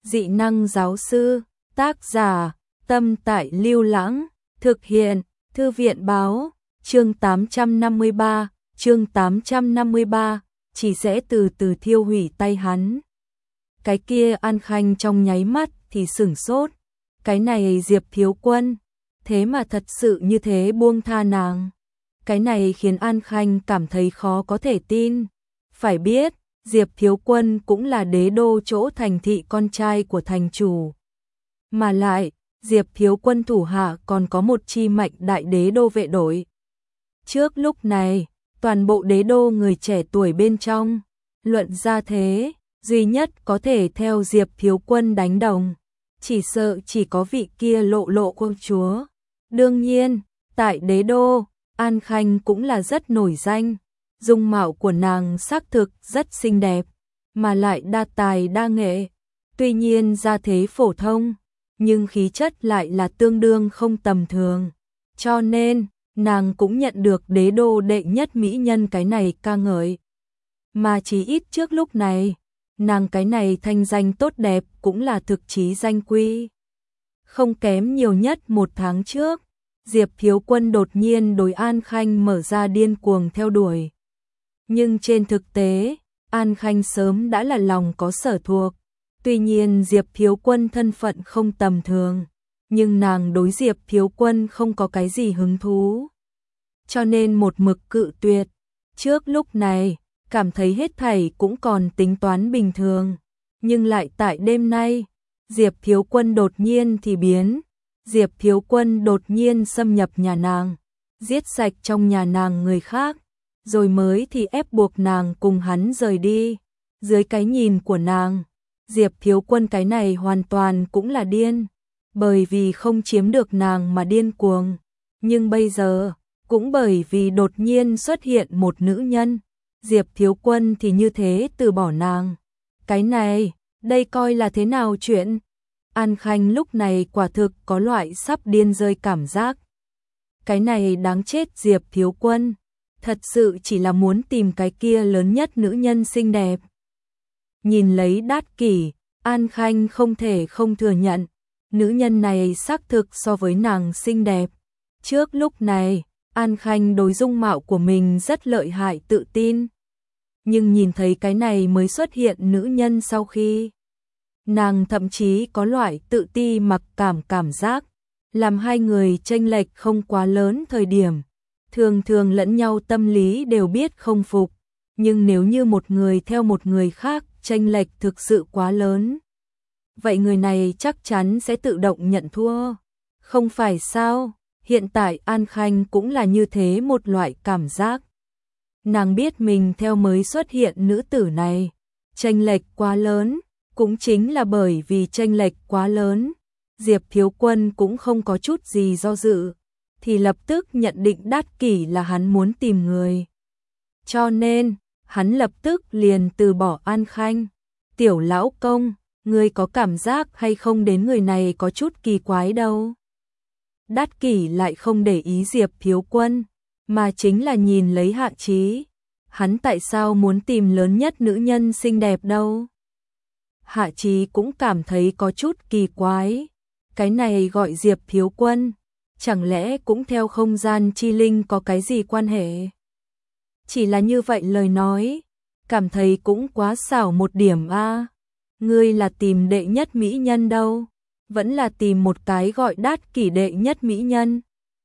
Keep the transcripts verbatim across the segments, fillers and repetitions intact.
Dị năng giáo sư, tác giả, Tâm Tại Lưu Lãng, thực hiện, Thư viện báo, chương tám trăm năm mươi ba, chương tám trăm năm mươi ba, chỉ sẽ từ từ thiêu hủy tay hắn. Cái kia An Khanh trong nháy mắt thì sửng sốt, cái này Diệp Thiếu Quân, thế mà thật sự như thế buông tha nàng. Cái này khiến An Khanh cảm thấy khó có thể tin. Phải biết, Diệp Thiếu Quân cũng là đế đô chỗ thành thị con trai của thành chủ. Mà lại, Diệp Thiếu Quân thủ hạ còn có một chi mạnh đại đế đô vệ đội. Trước lúc này, toàn bộ đế đô người trẻ tuổi bên trong, luận ra thế, duy nhất có thể theo Diệp Thiếu Quân đánh đồng. Chỉ sợ chỉ có vị kia Lộ Lộ công chúa. Đương nhiên, tại đế đô, An Khanh cũng là rất nổi danh. Dung mạo của nàng xác thực rất xinh đẹp, mà lại đa tài đa nghệ. Tuy nhiên gia thế phổ thông, nhưng khí chất lại là tương đương không tầm thường. Cho nên, nàng cũng nhận được đế đô đệ nhất mỹ nhân cái này ca ngợi. Mà chỉ ít trước lúc này, nàng cái này thanh danh tốt đẹp cũng là thực chí danh quy. Không kém nhiều nhất một tháng trước, Diệp Thiếu Quân đột nhiên đối An Khanh mở ra điên cuồng theo đuổi. Nhưng trên thực tế, An Khanh sớm đã là lòng có sở thuộc. Tuy nhiên Diệp Thiếu Quân thân phận không tầm thường, nhưng nàng đối Diệp Thiếu Quân không có cái gì hứng thú. Cho nên một mực cự tuyệt. Trước lúc này, cảm thấy hết thảy cũng còn tính toán bình thường. Nhưng lại tại đêm nay, Diệp Thiếu Quân đột nhiên thì biến. Diệp Thiếu Quân đột nhiên xâm nhập nhà nàng, giết sạch trong nhà nàng người khác, rồi mới thì ép buộc nàng cùng hắn rời đi. Dưới cái nhìn của nàng, Diệp Thiếu Quân cái này hoàn toàn cũng là điên, bởi vì không chiếm được nàng mà điên cuồng. Nhưng bây giờ, cũng bởi vì đột nhiên xuất hiện một nữ nhân, Diệp Thiếu Quân thì như thế từ bỏ nàng. Cái này, đây coi là thế nào chuyện? An Khanh lúc này quả thực có loại sắp điên rơi cảm giác. Cái này đáng chết Diệp Thiếu Quân, thật sự chỉ là muốn tìm cái kia lớn nhất nữ nhân xinh đẹp. Nhìn lấy Đát Kỷ, An Khanh không thể không thừa nhận, nữ nhân này xác thực so với nàng xinh đẹp. Trước lúc này, An Khanh đối dung mạo của mình rất lợi hại tự tin. Nhưng nhìn thấy cái này mới xuất hiện nữ nhân sau khi, nàng thậm chí có loại tự ti mặc cảm cảm giác, làm hai người chênh lệch không quá lớn thời điểm. Thường thường lẫn nhau tâm lý đều biết không phục, nhưng nếu như một người theo một người khác chênh lệch thực sự quá lớn, vậy người này chắc chắn sẽ tự động nhận thua. Không phải sao? Hiện tại An Khanh cũng là như thế một loại cảm giác. Nàng biết mình theo mới xuất hiện nữ tử này, chênh lệch quá lớn, cũng chính là bởi vì chênh lệch quá lớn, Diệp Thiếu Quân cũng không có chút gì do dự, thì lập tức nhận định Đát Kỷ là hắn muốn tìm người. Cho nên, hắn lập tức liền từ bỏ An Khanh. Tiểu lão công, ngươi có cảm giác hay không đến người này có chút kỳ quái đâu? Đát Kỷ lại không để ý Diệp Thiếu Quân, mà chính là nhìn lấy Hạ Chí. Hắn tại sao muốn tìm lớn nhất nữ nhân xinh đẹp đâu? Hạ Chí cũng cảm thấy có chút kỳ quái. Cái này gọi Diệp Thiếu Quân, chẳng lẽ cũng theo không gian chi linh có cái gì quan hệ? Chỉ là như vậy lời nói, cảm thấy cũng quá xảo một điểm a. À. Ngươi là tìm đệ nhất mỹ nhân đâu, vẫn là tìm một cái gọi Đát Kỷ đệ nhất mỹ nhân.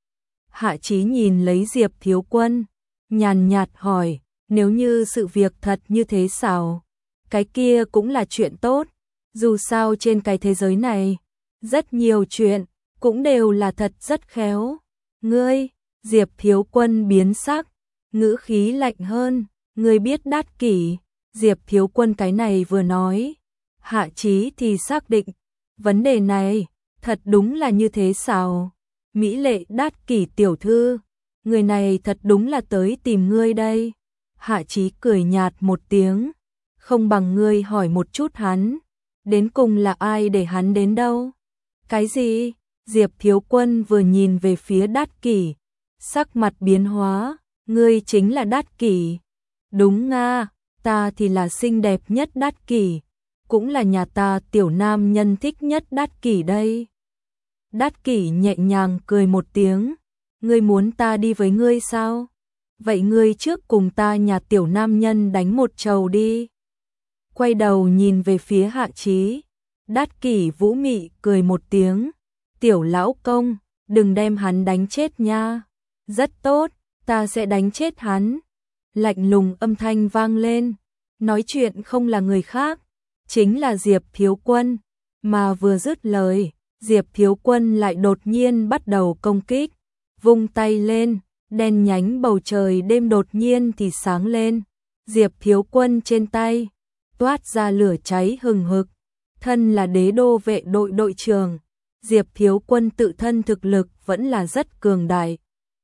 Hạ Chí nhìn lấy Diệp Thiếu Quân, nhàn nhạt hỏi, nếu như sự việc thật như thế xảo, cái kia cũng là chuyện tốt. Dù sao trên cái thế giới này, rất nhiều chuyện cũng đều là thật rất khéo. Ngươi, Diệp Thiếu Quân biến sắc, ngữ khí lạnh hơn, ngươi biết Đát Kỷ? Diệp Thiếu Quân cái này vừa nói, Hạ Chí thì xác định, vấn đề này, thật đúng là như thế sao? Mỹ lệ Đát Kỷ tiểu thư, người này thật đúng là tới tìm ngươi đây. Hạ Chí cười nhạt một tiếng, không bằng ngươi hỏi một chút hắn, đến cùng là ai để hắn đến đâu? Cái gì? Diệp Thiếu Quân vừa nhìn về phía Đát Kỷ, sắc mặt biến hóa, ngươi chính là Đát Kỷ. Đúng nga, ta thì là xinh đẹp nhất Đát Kỷ. cũng là nhà ta tiểu nam nhân thích nhất Đát Kỷ đây. Đát Kỷ nhẹ nhàng cười một tiếng, ngươi muốn ta đi với ngươi sao? Vậy ngươi trước cùng ta nhà tiểu nam nhân đánh một trầu đi. Quay đầu nhìn về phía Hạ Chí, Đát Kỷ vũ mị cười một tiếng, tiểu lão công, đừng đem hắn đánh chết nha. Rất tốt, ta sẽ đánh chết hắn. Lạnh lùng âm thanh vang lên, nói chuyện không là người khác, chính là Diệp Thiếu Quân, mà vừa dứt lời, Diệp Thiếu Quân lại đột nhiên bắt đầu công kích, vung tay lên, đen nhánh bầu trời đêm đột nhiên thì sáng lên, Diệp Thiếu Quân trên tay toát ra lửa cháy hừng hực, thân là đế đô vệ đội đội trưởng, Diệp Thiếu Quân tự thân thực lực vẫn là rất cường đại,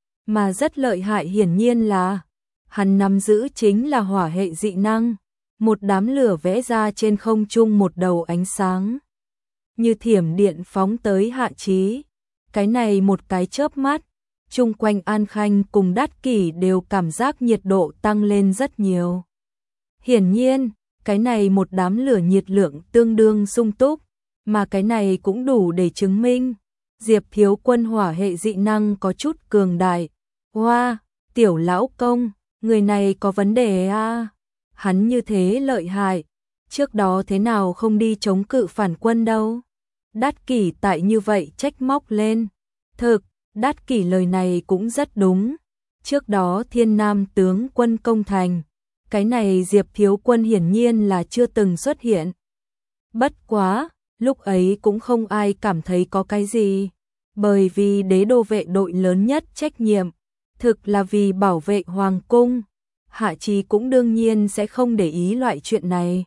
mà rất lợi hại, hiển nhiên là hắn nắm giữ chính là hỏa hệ dị năng, một đám lửa vẽ ra trên không trung một đầu ánh sáng, như thiểm điện phóng tới Hạ Chí. Cái này một cái chớp mắt, chung quanh An Khanh cùng Đát Kỷ đều cảm giác nhiệt độ tăng lên rất nhiều. Hiển nhiên, cái này một đám lửa nhiệt lượng tương đương sung túc, mà cái này cũng đủ để chứng minh Diệp Thiếu Quân hỏa hệ dị năng có chút cường đại. Hoa, wow, tiểu lão công, người này có vấn đề à? Hắn như thế lợi hại, trước đó thế nào không đi chống cự phản quân đâu? Đát Kỷ tại như vậy trách móc lên. Thực, Đát Kỷ lời này cũng rất đúng. Trước đó Thiên Nam tướng quân công thành, cái này Diệp Thiếu Quân hiển nhiên là chưa từng xuất hiện. Bất quá, lúc ấy cũng không ai cảm thấy có cái gì, bởi vì đế đô vệ đội lớn nhất trách nhiệm thực là vì bảo vệ hoàng cung. Hạ Chí cũng đương nhiên sẽ không để ý loại chuyện này.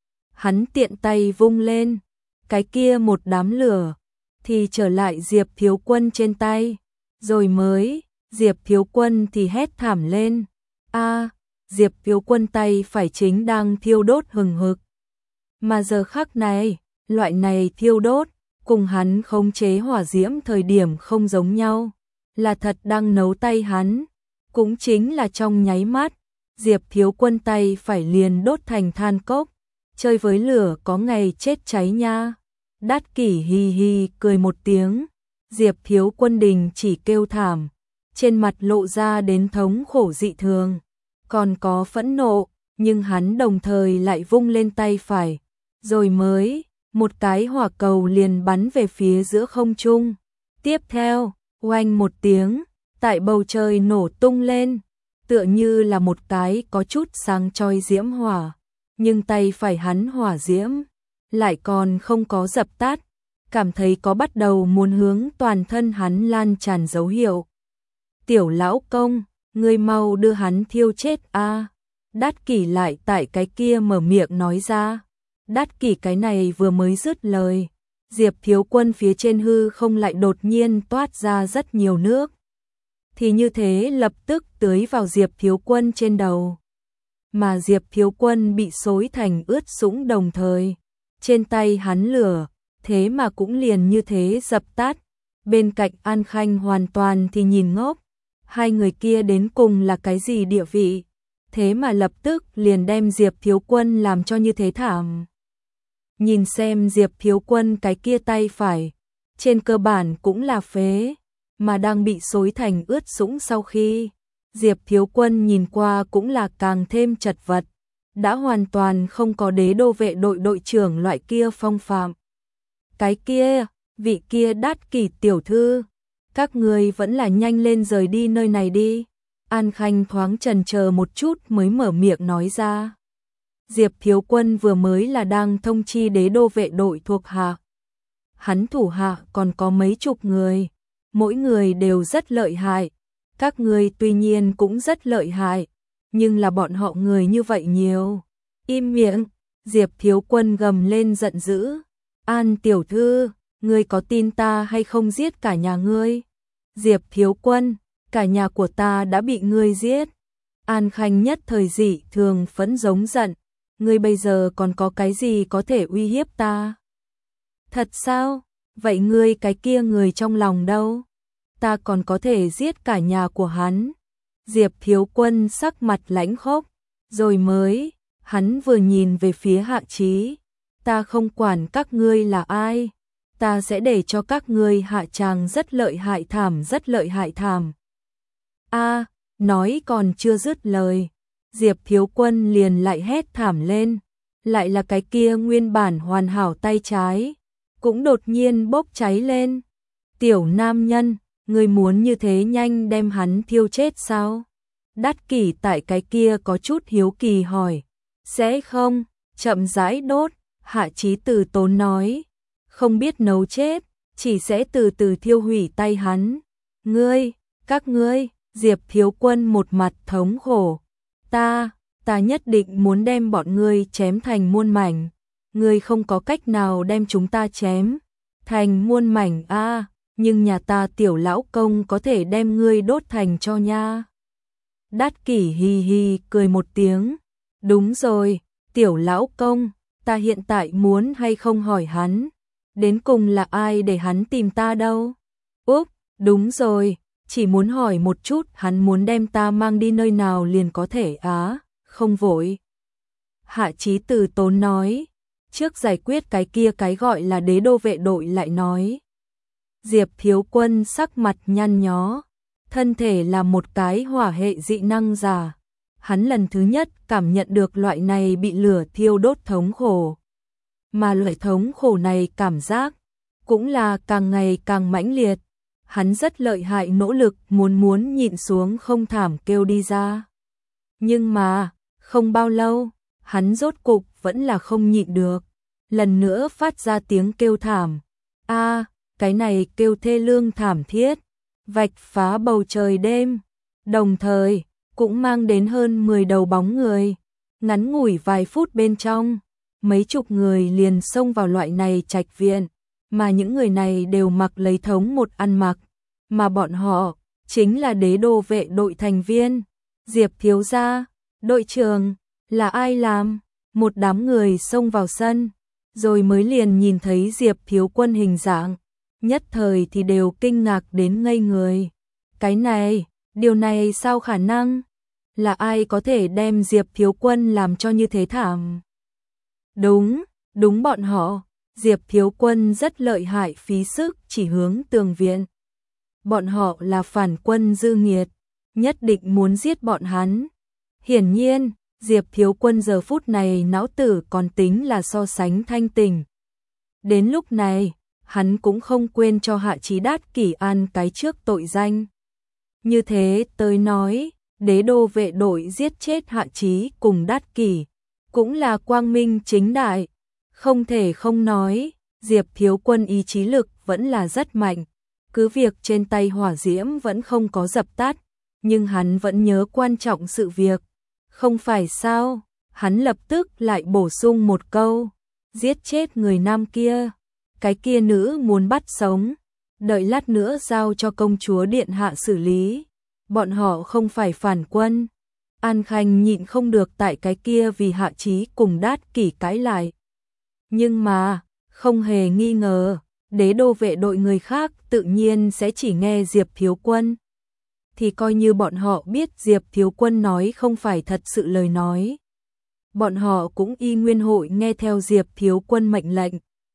Hắn tiện tay vung lên, cái kia một đám lửa thì trở lại Diệp Thiếu Quân trên tay, rồi mới, Diệp Thiếu Quân thì hét thảm lên. A, Diệp Thiếu Quân tay phải chính đang thiêu đốt hừng hực. Mà giờ khắc này, loại này thiêu đốt cùng hắn khống chế hỏa diễm thời điểm không giống nhau, là thật đang nấu tay hắn, cũng chính là trong nháy mắt, Diệp Thiếu Quân tay phải liền đốt thành than cốc, chơi với lửa có ngày chết cháy nha. Đát Kỷ hi hi cười một tiếng, Diệp Thiếu Quân đình chỉ kêu thảm, trên mặt lộ ra đến thống khổ dị thường, còn có phẫn nộ, nhưng hắn đồng thời lại vung lên tay phải, rồi mới, một cái hỏa cầu liền bắn về phía giữa không trung. Tiếp theo, oanh một tiếng, tại bầu trời nổ tung lên, tựa như là một cái có chút sáng chói diễm hỏa, nhưng tay phải hắn hỏa diễm lại còn không có dập tắt, cảm thấy có bắt đầu muốn hướng toàn thân hắn lan tràn dấu hiệu. Tiểu lão công, ngươi mau đưa hắn thiêu chết a. À. Đát Kỷ lại tại cái kia mở miệng nói ra. Đát Kỷ cái này vừa mới dứt lời, Diệp Thiếu Quân phía trên hư không lại đột nhiên toát ra rất nhiều nước, thì như thế lập tức tưới vào Diệp Thiếu Quân trên đầu, mà Diệp Thiếu Quân bị xối thành ướt sũng, đồng thời trên tay hắn lửa thế mà cũng liền như thế dập tắt. Bên cạnh An Khanh hoàn toàn thì nhìn ngốc, hai người kia đến cùng là cái gì địa vị, thế mà lập tức liền đem Diệp Thiếu Quân làm cho như thế thảm. Nhìn xem Diệp Thiếu Quân cái kia tay phải, trên cơ bản cũng là phế, mà đang bị xối thành ướt sũng. Sau khi Diệp Thiếu Quân nhìn qua cũng là càng thêm chật vật, đã hoàn toàn không có đế đô vệ đội đội trưởng loại kia phong phạm. Cái kia, vị kia Đát Kỷ tiểu thư, các người vẫn là nhanh lên rời đi nơi này đi. An Khanh thoáng chần chờ một chút mới mở miệng nói ra. Diệp Thiếu Quân vừa mới là đang thông chi đế đô vệ đội thuộc hạ. Hắn thủ hạ còn có mấy chục người, mỗi người đều rất lợi hại. Các người tuy nhiên cũng rất lợi hại, nhưng là bọn họ người như vậy nhiều. Im miệng, Diệp Thiếu Quân gầm lên giận dữ. An tiểu thư, ngươi có tin ta hay không giết cả nhà ngươi? Diệp Thiếu Quân, cả nhà của ta đã bị ngươi giết. An Khanh nhất thời dị thường phẫn giống giận. Ngươi bây giờ còn có cái gì có thể uy hiếp ta? Thật sao? Vậy ngươi cái kia người trong lòng đâu? Ta còn có thể giết cả nhà của hắn. Diệp Thiếu Quân sắc mặt lãnh khốc, rồi mới, hắn vừa nhìn về phía Hạ Chí, ta không quản các ngươi là ai, ta sẽ để cho các ngươi hạ tràng rất lợi hại thảm rất lợi hại thảm. A, nói còn chưa dứt lời, Diệp Thiếu Quân liền lại hét thảm lên, lại là cái kia nguyên bản hoàn hảo tay trái, cũng đột nhiên bốc cháy lên. Tiểu nam nhân, ngươi muốn như thế nhanh đem hắn thiêu chết sao? Đát Kỷ tại cái kia có chút hiếu kỳ hỏi. Sẽ không, chậm rãi đốt, Hạ Chí Từ Tốn nói. Không biết nấu chết, chỉ sẽ từ từ thiêu hủy tay hắn. Ngươi, các ngươi, Diệp Thiếu Quân một mặt thống khổ. Ta, ta nhất định muốn đem bọn ngươi chém thành muôn mảnh. Ngươi không có cách nào đem chúng ta chém thành muôn mảnh a, à, nhưng nhà ta tiểu lão công có thể đem ngươi đốt thành cho nha. Đát Kỷ hi hi cười một tiếng. Đúng rồi, tiểu lão công, ta hiện tại muốn hay không hỏi hắn, đến cùng là ai để hắn tìm ta đâu? Úp, đúng rồi, chỉ muốn hỏi một chút hắn muốn đem ta mang đi nơi nào liền có thể á, không vội. Hạ Chí Từ Tốn nói, trước giải quyết cái kia cái gọi là đế đô vệ đội lại nói. Diệp Thiếu Quân sắc mặt nhăn nhó, thân thể là một cái hỏa hệ dị năng giả. Hắn lần thứ nhất cảm nhận được loại này bị lửa thiêu đốt thống khổ. Mà loại thống khổ này cảm giác cũng là càng ngày càng mãnh liệt. Hắn rất lợi hại nỗ lực muốn muốn nhịn xuống không thảm kêu đi ra. Nhưng mà, không bao lâu, hắn rốt cục vẫn là không nhịn được. Lần nữa phát ra tiếng kêu thảm. A, cái này kêu thê lương thảm thiết, vạch phá bầu trời đêm. Đồng thời, cũng mang đến hơn mười đầu bóng người. Ngắn ngủi vài phút bên trong, mấy chục người liền xông vào loại này trạch viện, mà những người này đều mặc lấy thống một ăn mặc, mà bọn họ chính là đế đô vệ đội thành viên. Diệp thiếu gia, đội trưởng, là ai làm? Một đám người xông vào sân, rồi mới liền nhìn thấy Diệp Thiếu Quân hình dạng, nhất thời thì đều kinh ngạc đến ngây người. Cái này, điều này sao khả năng? Là ai có thể đem Diệp Thiếu Quân làm cho như thế thảm? Đúng, đúng bọn họ, Diệp Thiếu Quân rất lợi hại phí sức chỉ hướng tường viện. Bọn họ là phản quân dư nghiệt, nhất định muốn giết bọn hắn. Hiển nhiên, Diệp Thiếu Quân giờ phút này não tử còn tính là so sánh thanh tỉnh. Đến lúc này, hắn cũng không quên cho Hạ Chí Đát Kỷ an cái trước tội danh. Như thế tới nói, đế đô vệ đội giết chết Hạ Chí cùng Đát Kỷ, cũng là quang minh chính đại. Không thể không nói, Diệp Thiếu Quân ý chí lực vẫn là rất mạnh. Cứ việc trên tay hỏa diễm vẫn không có dập tắt, nhưng hắn vẫn nhớ quan trọng sự việc. Không phải sao, hắn lập tức lại bổ sung một câu, giết chết người nam kia, cái kia nữ muốn bắt sống, đợi lát nữa giao cho công chúa điện hạ xử lý, bọn họ không phải phản quân. An Khanh nhịn không được tại cái kia vì Hạ Chí cùng Đát Kỷ cãi lại. Nhưng mà, không hề nghi ngờ, đế đô vệ đội người khác tự nhiên sẽ chỉ nghe Diệp Thiếu Quân. Thì coi như bọn họ biết Diệp Thiếu Quân nói không phải thật sự lời nói. Bọn họ cũng y nguyên hội nghe theo Diệp Thiếu Quân mệnh lệnh.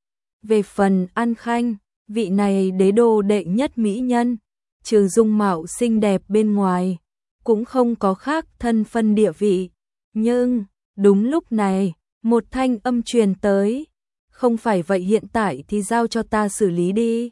Về phần An Khanh, vị này đế đô đệ nhất mỹ nhân, trừ dung mạo xinh đẹp bên ngoài, cũng không có khác thân phân địa vị. Nhưng, đúng lúc này, một thanh âm truyền tới. Không phải vậy hiện tại thì giao cho ta xử lý đi.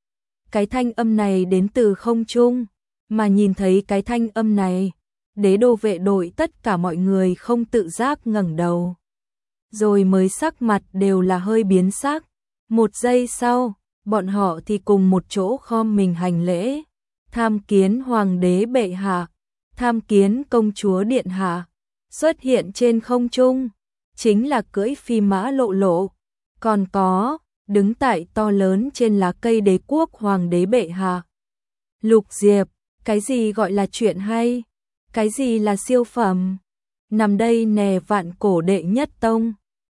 Cái thanh âm này đến từ không trung, mà nhìn thấy cái thanh âm này, đế đô vệ đội tất cả mọi người không tự giác ngẩng đầu. Rồi mới sắc mặt đều là hơi biến sắc. Một giây sau, bọn họ thì cùng một chỗ khom mình hành lễ. Tham kiến hoàng đế bệ hạ, tham kiến công chúa điện hạ. Xuất hiện trên không trung, chính là cưỡi phi mã Lộ Lộ. Còn có, đứng tại to lớn trên lá cây đế quốc hoàng đế bệ hạ. Lục Diệp, cái gì gọi là chuyện hay? Cái gì là siêu phẩm? Nằm đây nè vạn cổ đệ nhất tông.